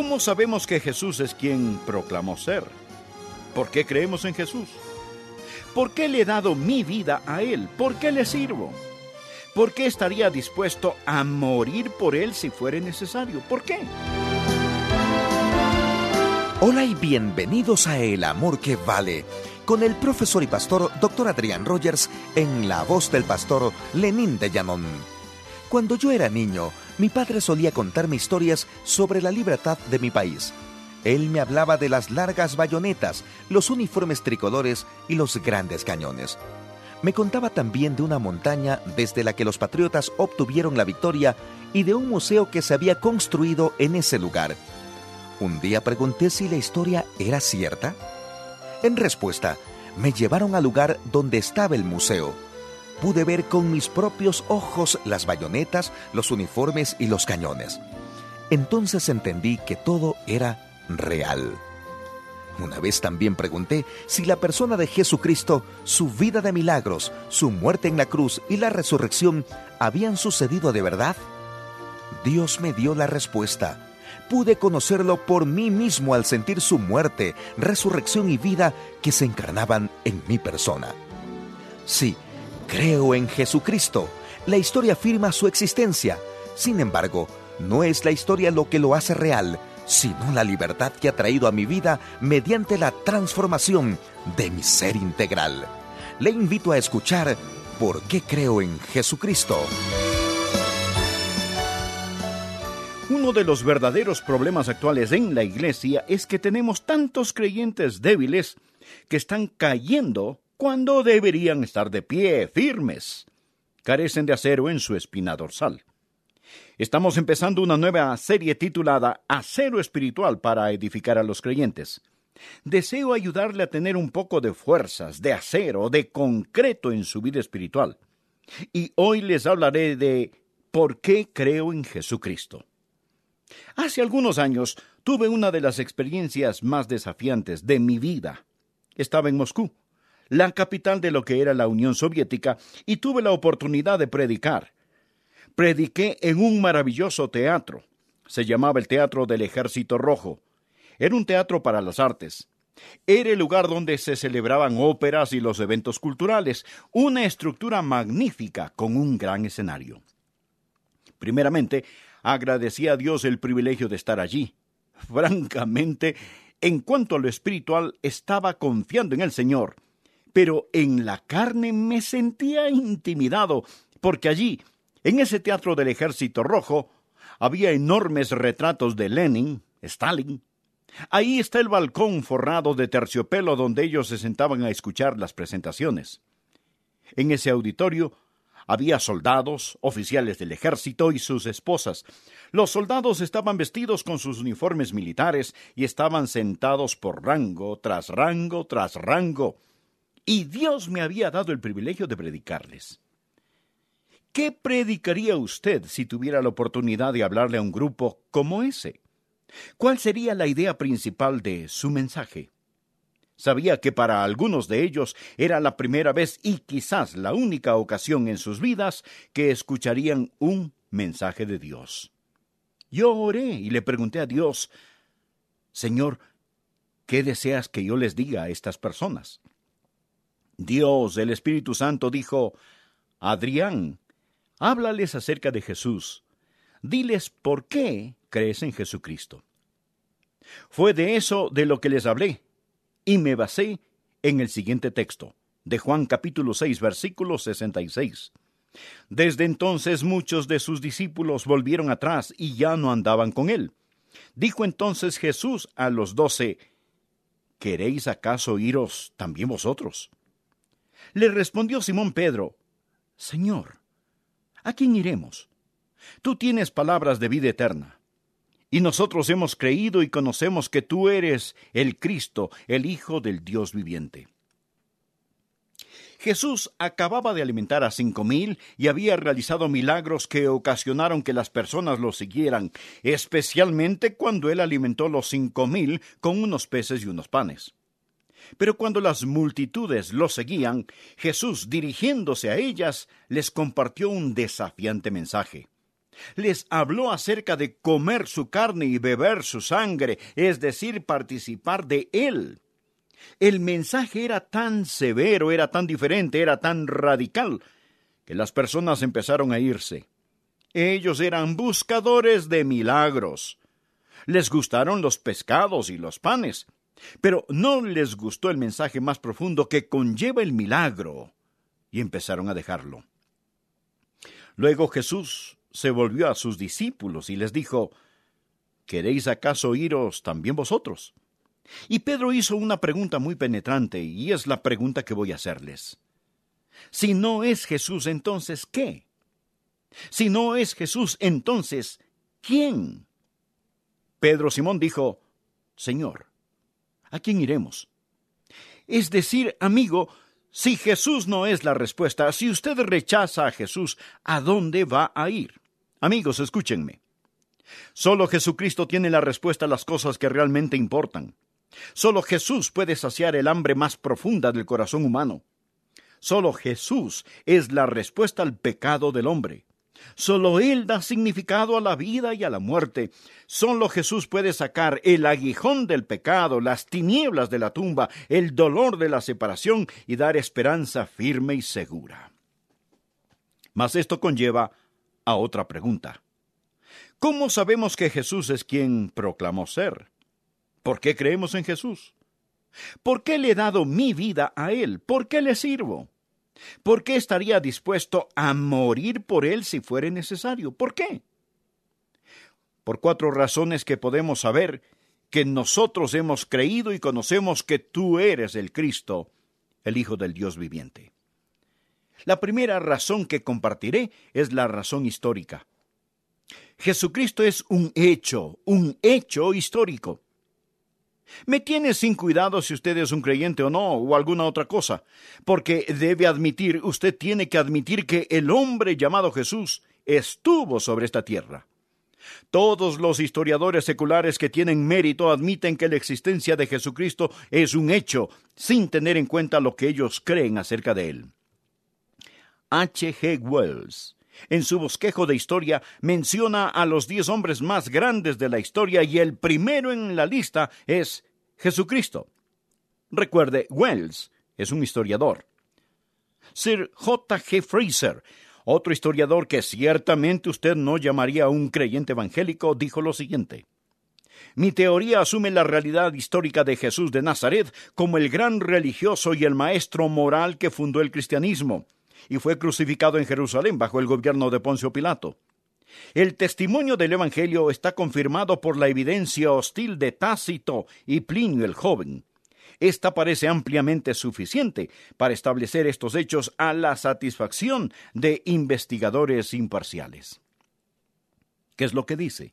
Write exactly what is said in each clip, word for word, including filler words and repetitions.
¿Cómo sabemos que Jesús es quien proclamó ser? ¿Por qué creemos en Jesús? ¿Por qué le he dado mi vida a Él? ¿Por qué le sirvo? ¿Por qué estaría dispuesto a morir por Él si fuera necesario? ¿Por qué? Hola y bienvenidos a El Amor que Vale, con el profesor y pastor doctor Adrián Rogers en la voz del pastor Lenín de Llanón. Cuando yo era niño, mi padre solía contarme historias sobre la libertad de mi país. Él me hablaba de las largas bayonetas, los uniformes tricolores y los grandes cañones. Me contaba también de una montaña desde la que los patriotas obtuvieron la victoria y de un museo que se había construido en ese lugar. Un día pregunté si la historia era cierta. En respuesta, me llevaron al lugar donde estaba el museo. Pude ver con mis propios ojos las bayonetas, los uniformes y los cañones. Entonces entendí que todo era real. Una vez también pregunté si la persona de Jesucristo, su vida de milagros, su muerte en la cruz y la resurrección habían sucedido de verdad. Dios me dio la respuesta. Pude conocerlo por mí mismo al sentir su muerte, resurrección y vida que se encarnaban en mi persona. Sí, creo en Jesucristo. La historia afirma su existencia. Sin embargo, no es la historia lo que lo hace real, sino la libertad que ha traído a mi vida mediante la transformación de mi ser integral. Le invito a escuchar ¿Por qué creo en Jesucristo? Uno de los verdaderos problemas actuales en la iglesia es que tenemos tantos creyentes débiles que están cayendo cuando deberían estar de pie, firmes. Carecen de acero en su espina dorsal. Estamos empezando una nueva serie titulada Acero Espiritual para edificar a los creyentes. Deseo ayudarle a tener un poco de fuerzas, de acero, de concreto en su vida espiritual. Y hoy les hablaré de ¿por qué creo en Jesucristo? Hace algunos años tuve una de las experiencias más desafiantes de mi vida. Estaba en Moscú, la capital de lo que era la Unión Soviética, y tuve la oportunidad de predicar. Prediqué en un maravilloso teatro. Se llamaba el Teatro del Ejército Rojo. Era un teatro para las artes. Era el lugar donde se celebraban óperas y los eventos culturales, una estructura magnífica con un gran escenario. Primeramente, agradecí a Dios el privilegio de estar allí. Francamente, en cuanto a lo espiritual, estaba confiando en el Señor, pero en la carne me sentía intimidado, porque allí, en ese Teatro del Ejército Rojo, había enormes retratos de Lenin, Stalin. Ahí está el balcón forrado de terciopelo donde ellos se sentaban a escuchar las presentaciones. En ese auditorio había soldados, oficiales del ejército y sus esposas. Los soldados estaban vestidos con sus uniformes militares y estaban sentados por rango, tras rango, tras rango. Y Dios me había dado el privilegio de predicarles. ¿Qué predicaría usted si tuviera la oportunidad de hablarle a un grupo como ese? ¿Cuál sería la idea principal de su mensaje? Sabía que para algunos de ellos era la primera vez y quizás la única ocasión en sus vidas que escucharían un mensaje de Dios. Yo oré y le pregunté a Dios, Señor, ¿qué deseas que yo les diga a estas personas? Dios, el Espíritu Santo, dijo, Adrián, háblales acerca de Jesús. Diles por qué crees en Jesucristo. Fue de eso de lo que les hablé. Y me basé en el siguiente texto, de Juan capítulo seis, versículo sesenta y seis. Desde entonces muchos de sus discípulos volvieron atrás y ya no andaban con él. Dijo entonces Jesús a los doce, ¿queréis acaso iros también vosotros? Le respondió Simón Pedro, Señor, ¿a quién iremos? Tú tienes palabras de vida eterna. Y nosotros hemos creído y conocemos que tú eres el Cristo, el Hijo del Dios viviente. Jesús acababa de alimentar a cinco mil y había realizado milagros que ocasionaron que las personas lo siguieran, especialmente cuando él alimentó los cinco mil con unos peces y unos panes. Pero cuando las multitudes lo seguían, Jesús, dirigiéndose a ellas, les compartió un desafiante mensaje. Les habló acerca de comer su carne y beber su sangre, es decir, participar de Él. El mensaje era tan severo, era tan diferente, era tan radical, que las personas empezaron a irse. Ellos eran buscadores de milagros. Les gustaron los pescados y los panes, pero no les gustó el mensaje más profundo que conlleva el milagro, y empezaron a dejarlo. Luego Jesús se volvió a sus discípulos y les dijo: ¿Queréis acaso iros también vosotros? Y Pedro hizo una pregunta muy penetrante, y es la pregunta que voy a hacerles. Si no es Jesús, entonces, ¿qué? Si no es Jesús, entonces, ¿quién? Pedro Simón dijo: Señor, ¿a quién iremos? Es decir, amigo, si Jesús no es la respuesta, si usted rechaza a Jesús, ¿a dónde va a ir? Amigos, escúchenme. Solo Jesucristo tiene la respuesta a las cosas que realmente importan. Solo Jesús puede saciar el hambre más profunda del corazón humano. Solo Jesús es la respuesta al pecado del hombre. Solo Él da significado a la vida y a la muerte. Solo Jesús puede sacar el aguijón del pecado, las tinieblas de la tumba, el dolor de la separación y dar esperanza firme y segura. Mas esto conlleva a otra pregunta. ¿Cómo sabemos que Jesús es quien proclamó ser? ¿Por qué creemos en Jesús? ¿Por qué le he dado mi vida a Él? ¿Por qué le sirvo? ¿Por qué estaría dispuesto a morir por Él si fuere necesario? ¿Por qué? Por cuatro razones que podemos saber que nosotros hemos creído y conocemos que tú eres el Cristo, el Hijo del Dios viviente. La primera razón que compartiré es la razón histórica. Jesucristo es un hecho, un hecho histórico. Me tiene sin cuidado si usted es un creyente o no, o alguna otra cosa, porque debe admitir, usted tiene que admitir que el hombre llamado Jesús estuvo sobre esta tierra. Todos los historiadores seculares que tienen mérito admiten que la existencia de Jesucristo es un hecho, sin tener en cuenta lo que ellos creen acerca de él. H G Wells, en su bosquejo de historia, menciona a los diez hombres más grandes de la historia y el primero en la lista es Jesucristo. Recuerde, Wells es un historiador. Sir J G Fraser, otro historiador que ciertamente usted no llamaría un creyente evangélico, dijo lo siguiente: mi teoría asume la realidad histórica de Jesús de Nazaret como el gran religioso y el maestro moral que fundó el cristianismo, y fue crucificado en Jerusalén bajo el gobierno de Poncio Pilato. El testimonio del Evangelio está confirmado por la evidencia hostil de Tácito y Plinio el Joven. Esta parece ampliamente suficiente para establecer estos hechos a la satisfacción de investigadores imparciales. ¿Qué es lo que dice?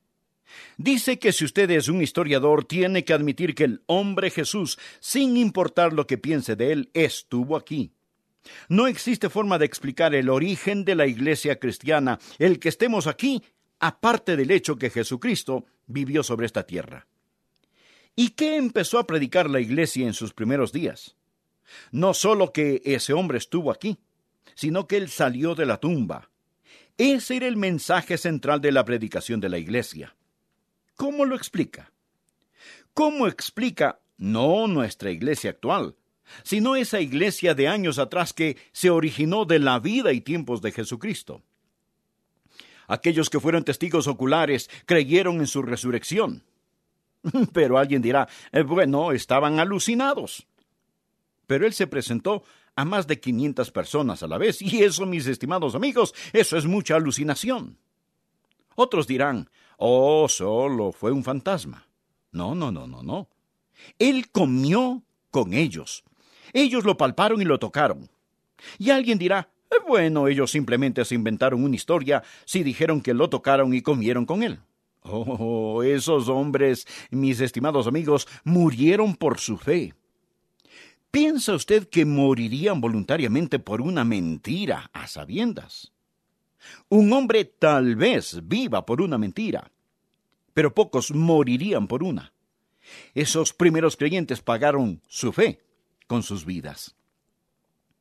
Dice que si usted es un historiador, tiene que admitir que el hombre Jesús, sin importar lo que piense de él, estuvo aquí. No existe forma de explicar el origen de la iglesia cristiana, el que estemos aquí, aparte del hecho que Jesucristo vivió sobre esta tierra. ¿Y qué empezó a predicar la iglesia en sus primeros días? No solo que ese hombre estuvo aquí, sino que él salió de la tumba. Ese era el mensaje central de la predicación de la iglesia. ¿Cómo lo explica? ¿Cómo explica no nuestra iglesia actual, sino esa iglesia de años atrás que se originó de la vida y tiempos de Jesucristo? Aquellos que fueron testigos oculares creyeron en su resurrección. Pero alguien dirá, eh, bueno, estaban alucinados. Pero él se presentó a más de quinientas personas a la vez, y eso, mis estimados amigos, eso es mucha alucinación. Otros dirán, oh, solo fue un fantasma. No, no, no, no, no. Él comió con ellos. Ellos lo palparon y lo tocaron. Y alguien dirá, eh, bueno, ellos simplemente se inventaron una historia si dijeron que lo tocaron y comieron con él. Oh, esos hombres, mis estimados amigos, murieron por su fe. ¿Piensa usted que morirían voluntariamente por una mentira a sabiendas? Un hombre tal vez viva por una mentira, pero pocos morirían por una. Esos primeros creyentes pagaron su fe con sus vidas.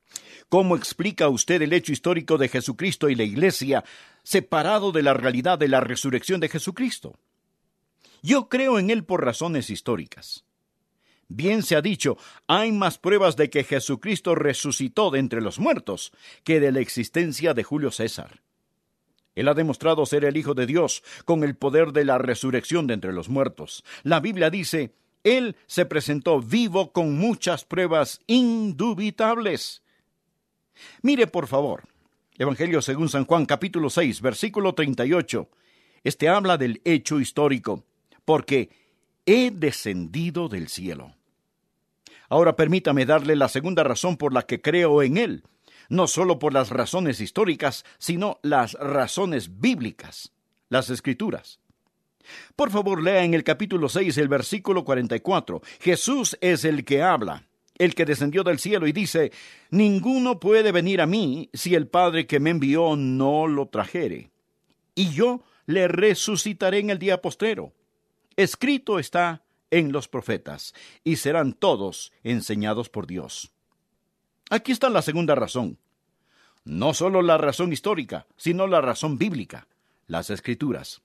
¿Cómo explica usted el hecho histórico de Jesucristo y la Iglesia separado de la realidad de la resurrección de Jesucristo? Yo creo en él por razones históricas. Bien se ha dicho, hay más pruebas de que Jesucristo resucitó de entre los muertos que de la existencia de Julio César. Él ha demostrado ser el Hijo de Dios con el poder de la resurrección de entre los muertos. La Biblia dice, Él se presentó vivo con muchas pruebas indubitables. Mire, por favor, Evangelio según San Juan, capítulo seis, versículo treinta y ocho. Este habla del hecho histórico, porque he descendido del cielo. Ahora permítame darle la segunda razón por la que creo en Él, no solo por las razones históricas, sino las razones bíblicas, las Escrituras. Por favor, lea en el capítulo seis, el versículo cuarenta y cuatro. Jesús es el que habla, el que descendió del cielo y dice, ninguno puede venir a mí si el Padre que me envió no lo trajere. Y yo le resucitaré en el día postrero. Escrito está en los profetas, y serán todos enseñados por Dios. Aquí está la segunda razón. No solo la razón histórica, sino la razón bíblica, las Escrituras.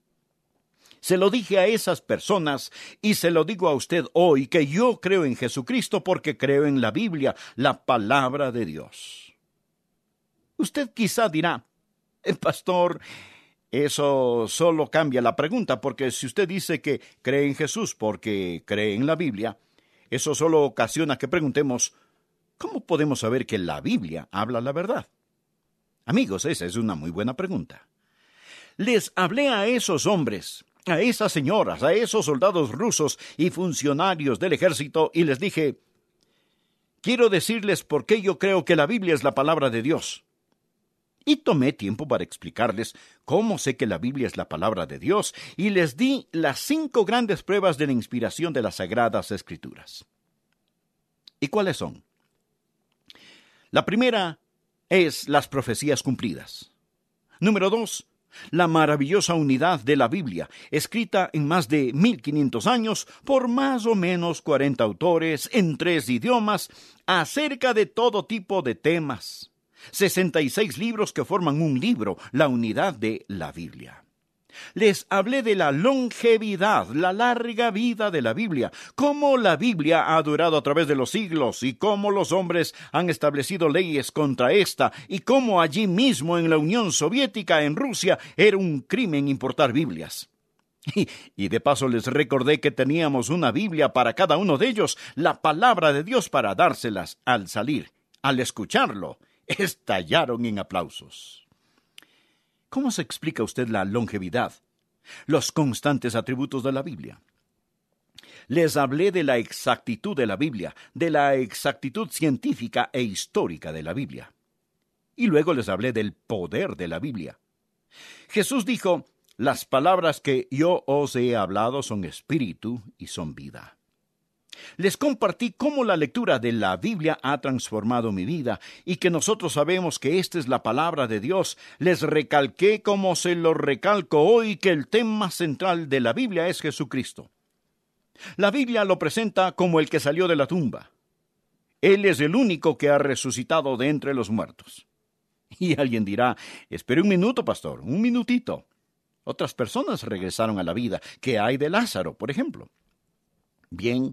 Se lo dije a esas personas y se lo digo a usted hoy, que yo creo en Jesucristo porque creo en la Biblia, la palabra de Dios. Usted quizá dirá, eh, pastor, eso solo cambia la pregunta, porque si usted dice que cree en Jesús porque cree en la Biblia, eso solo ocasiona que preguntemos, ¿cómo podemos saber que la Biblia habla la verdad? Amigos, esa es una muy buena pregunta. Les hablé a esos hombres, a esas señoras, a esos soldados rusos y funcionarios del ejército y les dije, quiero decirles por qué yo creo que la Biblia es la palabra de Dios. Y tomé tiempo para explicarles cómo sé que la Biblia es la palabra de Dios y les di las cinco grandes pruebas de la inspiración de las Sagradas Escrituras. ¿Y cuáles son? La primera es las profecías cumplidas. Número dos, la maravillosa unidad de la Biblia, escrita en más de mil quinientos años por más o menos cuarenta autores en tres idiomas acerca de todo tipo de temas. sesenta y seis libros que forman un libro, la unidad de la Biblia. Les hablé de la longevidad, la larga vida de la Biblia, cómo la Biblia ha durado a través de los siglos y cómo los hombres han establecido leyes contra esta y cómo allí mismo en la Unión Soviética, en Rusia, era un crimen importar Biblias. Y, y de paso les recordé que teníamos una Biblia para cada uno de ellos, la palabra de Dios para dárselas al salir. Al escucharlo, estallaron en aplausos. ¿Cómo se explica usted la longevidad, los constantes atributos de la Biblia? Les hablé de la exactitud de la Biblia, de la exactitud científica e histórica de la Biblia. Y luego les hablé del poder de la Biblia. Jesús dijo, las palabras que yo os he hablado son espíritu y son vida. Les compartí cómo la lectura de la Biblia ha transformado mi vida y que nosotros sabemos que esta es la palabra de Dios. Les recalqué como se lo recalco hoy que el tema central de la Biblia es Jesucristo. La Biblia lo presenta como el que salió de la tumba. Él es el único que ha resucitado de entre los muertos. Y alguien dirá, espere un minuto, pastor, un minutito. Otras personas regresaron a la vida. ¿Qué hay de Lázaro, por ejemplo? Bien,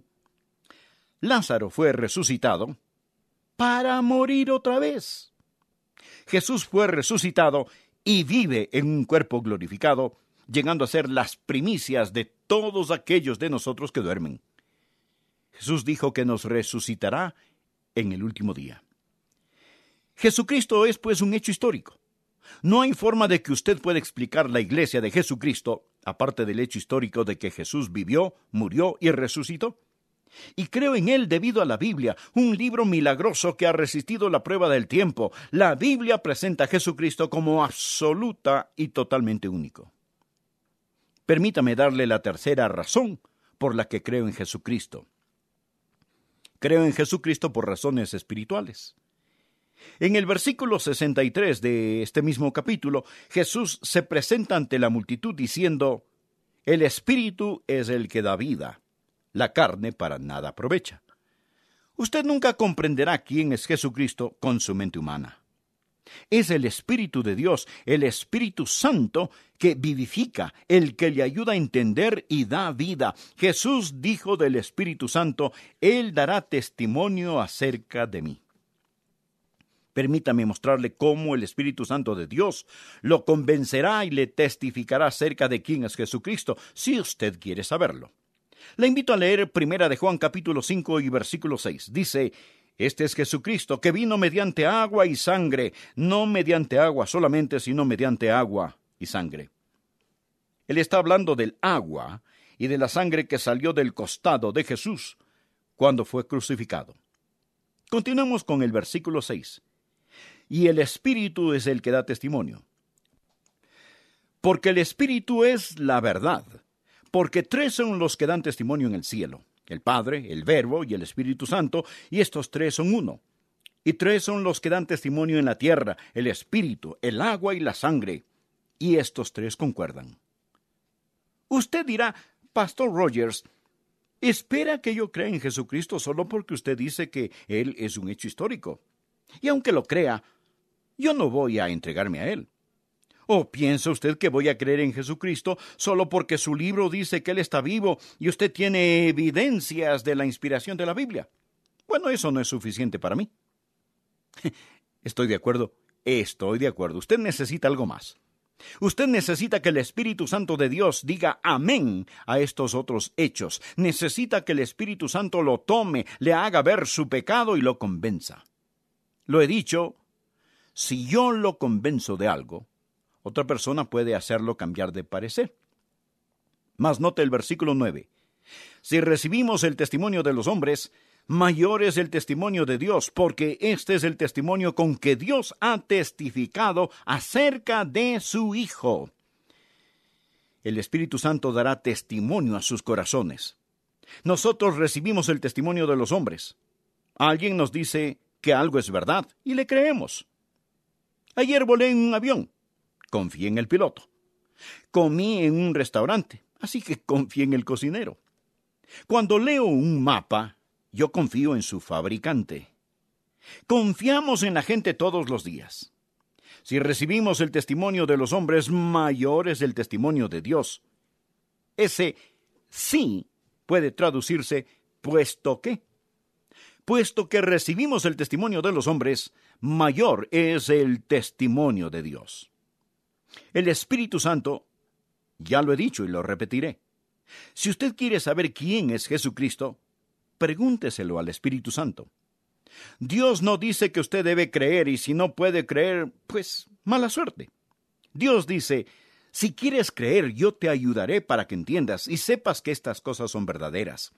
Lázaro fue resucitado para morir otra vez. Jesús fue resucitado y vive en un cuerpo glorificado, llegando a ser las primicias de todos aquellos de nosotros que duermen. Jesús dijo que nos resucitará en el último día. Jesucristo es pues un hecho histórico. No hay forma de que usted pueda explicar la iglesia de Jesucristo, aparte del hecho histórico de que Jesús vivió, murió y resucitó. Y creo en él debido a la Biblia, un libro milagroso que ha resistido la prueba del tiempo. La Biblia presenta a Jesucristo como absoluta y totalmente único. Permítame darle la tercera razón por la que creo en Jesucristo. Creo en Jesucristo por razones espirituales. En el versículo sesenta y tres de este mismo capítulo, Jesús se presenta ante la multitud diciendo, «El Espíritu es el que da vida, la carne para nada aprovecha». Usted nunca comprenderá quién es Jesucristo con su mente humana. Es el Espíritu de Dios, el Espíritu Santo, que vivifica, el que le ayuda a entender y da vida. Jesús dijo del Espíritu Santo: Él dará testimonio acerca de mí. Permítame mostrarle cómo el Espíritu Santo de Dios lo convencerá y le testificará acerca de quién es Jesucristo, si usted quiere saberlo. Le invito a leer Primera de Juan capítulo cinco y versículo seis. Dice: Este es Jesucristo, que vino mediante agua y sangre, no mediante agua solamente, sino mediante agua y sangre. Él está hablando del agua y de la sangre que salió del costado de Jesús cuando fue crucificado. Continuemos con el versículo seis. Y el Espíritu es el que da testimonio. Porque el Espíritu es la verdad, porque tres son los que dan testimonio en el cielo: el Padre, el Verbo y el Espíritu Santo, y estos tres son uno. Y tres son los que dan testimonio en la tierra: el Espíritu, el agua y la sangre, y estos tres concuerdan. Usted dirá: Pastor Rogers, ¿espera que yo crea en Jesucristo solo porque usted dice que Él es un hecho histórico? Y aunque lo crea, yo no voy a entregarme a Él. ¿O piensa usted que voy a creer en Jesucristo solo porque su libro dice que Él está vivo y usted tiene evidencias de la inspiración de la Biblia? Bueno, eso no es suficiente para mí. Estoy de acuerdo, estoy de acuerdo. Usted necesita algo más. Usted necesita que el Espíritu Santo de Dios diga amén a estos otros hechos. Necesita que el Espíritu Santo lo tome, le haga ver su pecado y lo convenza. Lo he dicho, si yo lo convenzo de algo, otra persona puede hacerlo cambiar de parecer. Mas note el versículo nueve. Si recibimos el testimonio de los hombres, mayor es el testimonio de Dios, porque este es el testimonio con que Dios ha testificado acerca de su Hijo. El Espíritu Santo dará testimonio a sus corazones. Nosotros recibimos el testimonio de los hombres. Alguien nos dice que algo es verdad y le creemos. Ayer volé en un avión. Confié en el piloto. Comí en un restaurante, así que confié en el cocinero. Cuando leo un mapa, yo confío en su fabricante. Confiamos en la gente todos los días. Si recibimos el testimonio de los hombres, mayor es el testimonio de Dios. Ese sí puede traducirse puesto que. Puesto que recibimos el testimonio de los hombres, mayor es el testimonio de Dios. El Espíritu Santo, ya lo he dicho y lo repetiré. Si usted quiere saber quién es Jesucristo, pregúnteselo al Espíritu Santo. Dios no dice que usted debe creer, y si no puede creer, pues mala suerte. Dios dice: si quieres creer, yo te ayudaré para que entiendas y sepas que estas cosas son verdaderas.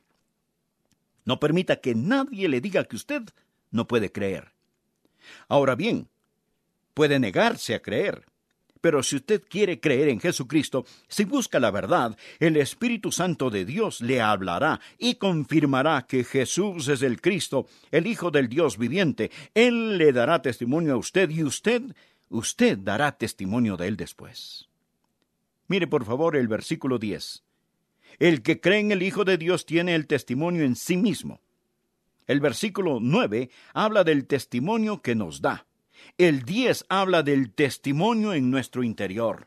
No permita que nadie le diga que usted no puede creer. Ahora bien, puede negarse a creer. Pero si usted quiere creer en Jesucristo, si busca la verdad, el Espíritu Santo de Dios le hablará y confirmará que Jesús es el Cristo, el Hijo del Dios viviente. Él le dará testimonio a usted y usted, usted dará testimonio de él después. Mire por favor el versículo diez. El que cree en el Hijo de Dios tiene el testimonio en sí mismo. El versículo nueve habla del testimonio que nos da. El diez habla del testimonio en nuestro interior.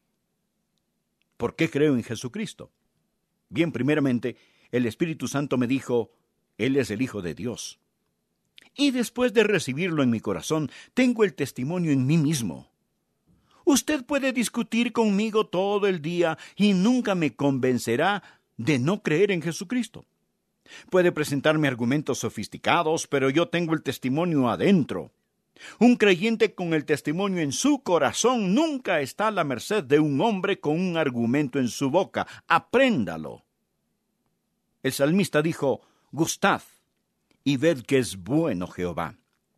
¿Por qué creo en Jesucristo? Bien, primeramente, el Espíritu Santo me dijo: Él es el Hijo de Dios. Y después de recibirlo en mi corazón, tengo el testimonio en mí mismo. Usted puede discutir conmigo todo el día y nunca me convencerá de no creer en Jesucristo. Puede presentarme argumentos sofisticados, pero yo tengo el testimonio adentro. Un creyente con el testimonio en su corazón nunca está a la merced de un hombre con un argumento en su boca. Apréndalo. El salmista dijo: Gustad y ved que es bueno Jehová.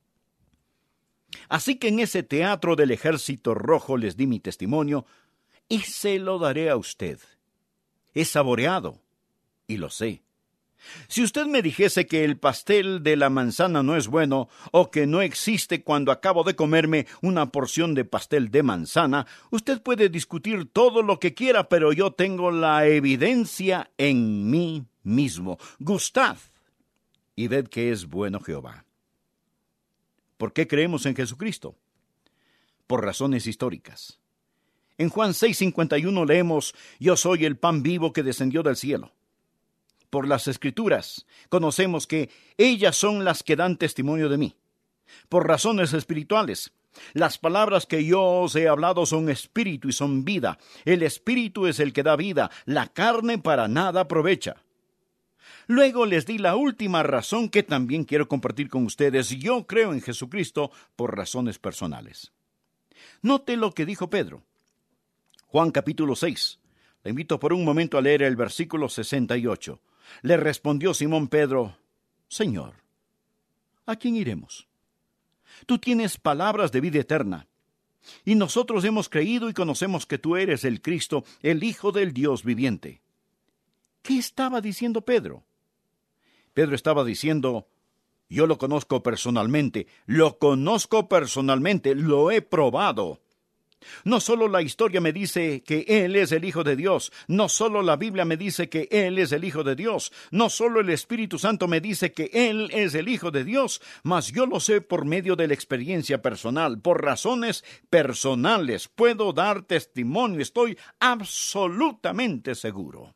Así que en ese teatro del ejército rojo les di mi testimonio, y se lo daré a usted. Es saboreado, y lo sé. Si usted me dijese que el pastel de la manzana no es bueno, o que no existe cuando acabo de comerme una porción de pastel de manzana, usted puede discutir todo lo que quiera, pero yo tengo la evidencia en mí mismo. Gustad y ved que es bueno Jehová. ¿Por qué creemos en Jesucristo? Por razones históricas. En Juan seis cincuenta y uno leemos: Yo soy el pan vivo que descendió del cielo. Por las Escrituras conocemos que ellas son las que dan testimonio de mí. Por razones espirituales, las palabras que yo os he hablado son espíritu y son vida. El espíritu es el que da vida, la carne para nada aprovecha. Luego les di la última razón que también quiero compartir con ustedes. Yo creo en Jesucristo por razones personales. Note lo que dijo Pedro. Juan capítulo seis. Le invito por un momento a leer el versículo sesenta y ocho. Le respondió Simón Pedro: Señor, ¿a quién iremos? Tú tienes palabras de vida eterna, y nosotros hemos creído y conocemos que tú eres el Cristo, el Hijo del Dios viviente. ¿Qué estaba diciendo Pedro? Pedro estaba diciendo: yo lo conozco personalmente, lo conozco personalmente, lo he probado. No solo la historia me dice que Él es el Hijo de Dios, no solo la Biblia me dice que Él es el Hijo de Dios, no solo el Espíritu Santo me dice que Él es el Hijo de Dios, mas yo lo sé por medio de la experiencia personal, por razones personales. Puedo dar testimonio, estoy absolutamente seguro.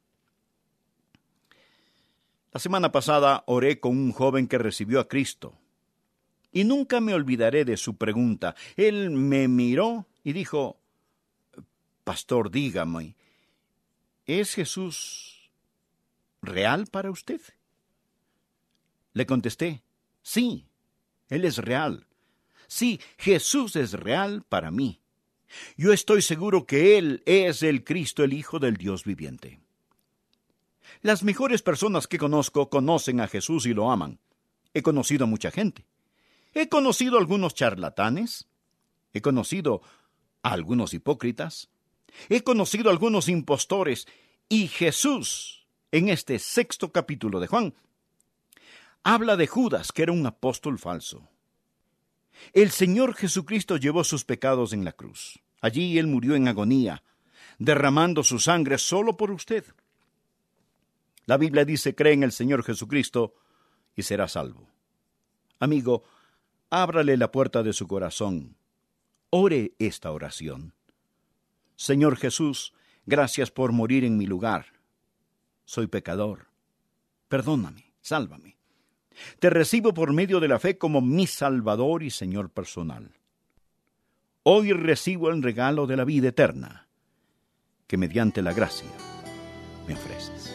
La semana pasada oré con un joven que recibió a Cristo, y nunca me olvidaré de su pregunta. Él me miró y dijo: Pastor, dígame, ¿es Jesús real para usted? Le contesté: sí, Él es real. Sí, Jesús es real para mí. Yo estoy seguro que Él es el Cristo, el Hijo del Dios viviente. Las mejores personas que conozco conocen a Jesús y lo aman. He conocido a mucha gente. He conocido a algunos charlatanes. He conocido a algunos hipócritas. He conocido a algunos impostores. Y Jesús, en este sexto capítulo de Juan, habla de Judas, que era un apóstol falso. El Señor Jesucristo llevó sus pecados en la cruz. Allí Él murió en agonía, derramando su sangre solo por usted. La Biblia dice: cree en el Señor Jesucristo y será salvo. Amigo, ábrale la puerta de su corazón. Ore esta oración. Señor Jesús, gracias por morir en mi lugar. Soy pecador. Perdóname, sálvame. Te recibo por medio de la fe como mi Salvador y Señor personal. Hoy recibo el regalo de la vida eterna, que mediante la gracia me ofreces.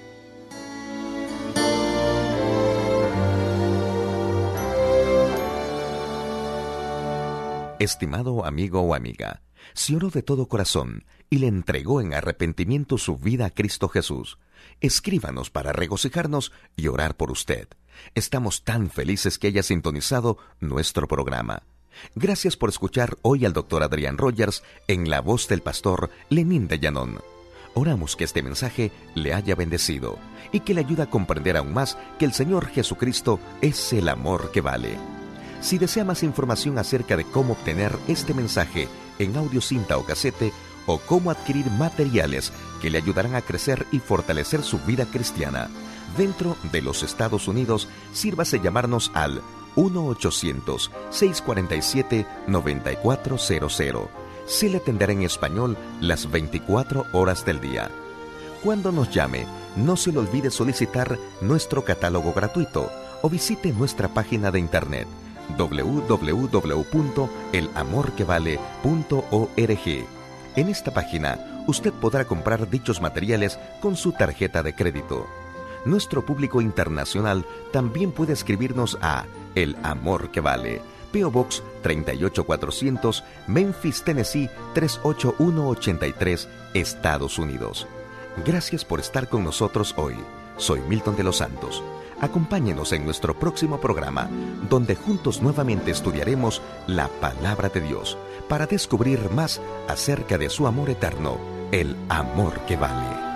Estimado amigo o amiga, si oró de todo corazón y le entregó en arrepentimiento su vida a Cristo Jesús, escríbanos para regocijarnos y orar por usted. Estamos tan felices que haya sintonizado nuestro programa. Gracias por escuchar hoy al doctor Adrián Rogers en la voz del pastor Lenín de Llanón. Oramos que este mensaje le haya bendecido y que le ayude a comprender aún más que el Señor Jesucristo es el amor que vale. Si desea más información acerca de cómo obtener este mensaje en audio cinta o casete, o cómo adquirir materiales que le ayudarán a crecer y fortalecer su vida cristiana dentro de los Estados Unidos, sírvase llamarnos al uno ochocientos, seiscientos cuarenta y siete, noventa y cuatro cero cero. Se le atenderá en español las veinticuatro horas del día. Cuando nos llame, no se le olvide solicitar nuestro catálogo gratuito o visite nuestra página de internet doble u doble u doble u punto el amor que vale punto org. En esta página, usted podrá comprar dichos materiales con su tarjeta de crédito. Nuestro público internacional también puede escribirnos a El Amor que Vale, P O Box treinta y ocho cuatrocientos, Memphis, Tennessee tres ocho uno ocho tres, Estados Unidos. Gracias por estar con nosotros hoy. Soy Milton de los Santos. Acompáñenos en nuestro próximo programa, donde juntos nuevamente estudiaremos la Palabra de Dios para descubrir más acerca de su amor eterno, el amor que vale.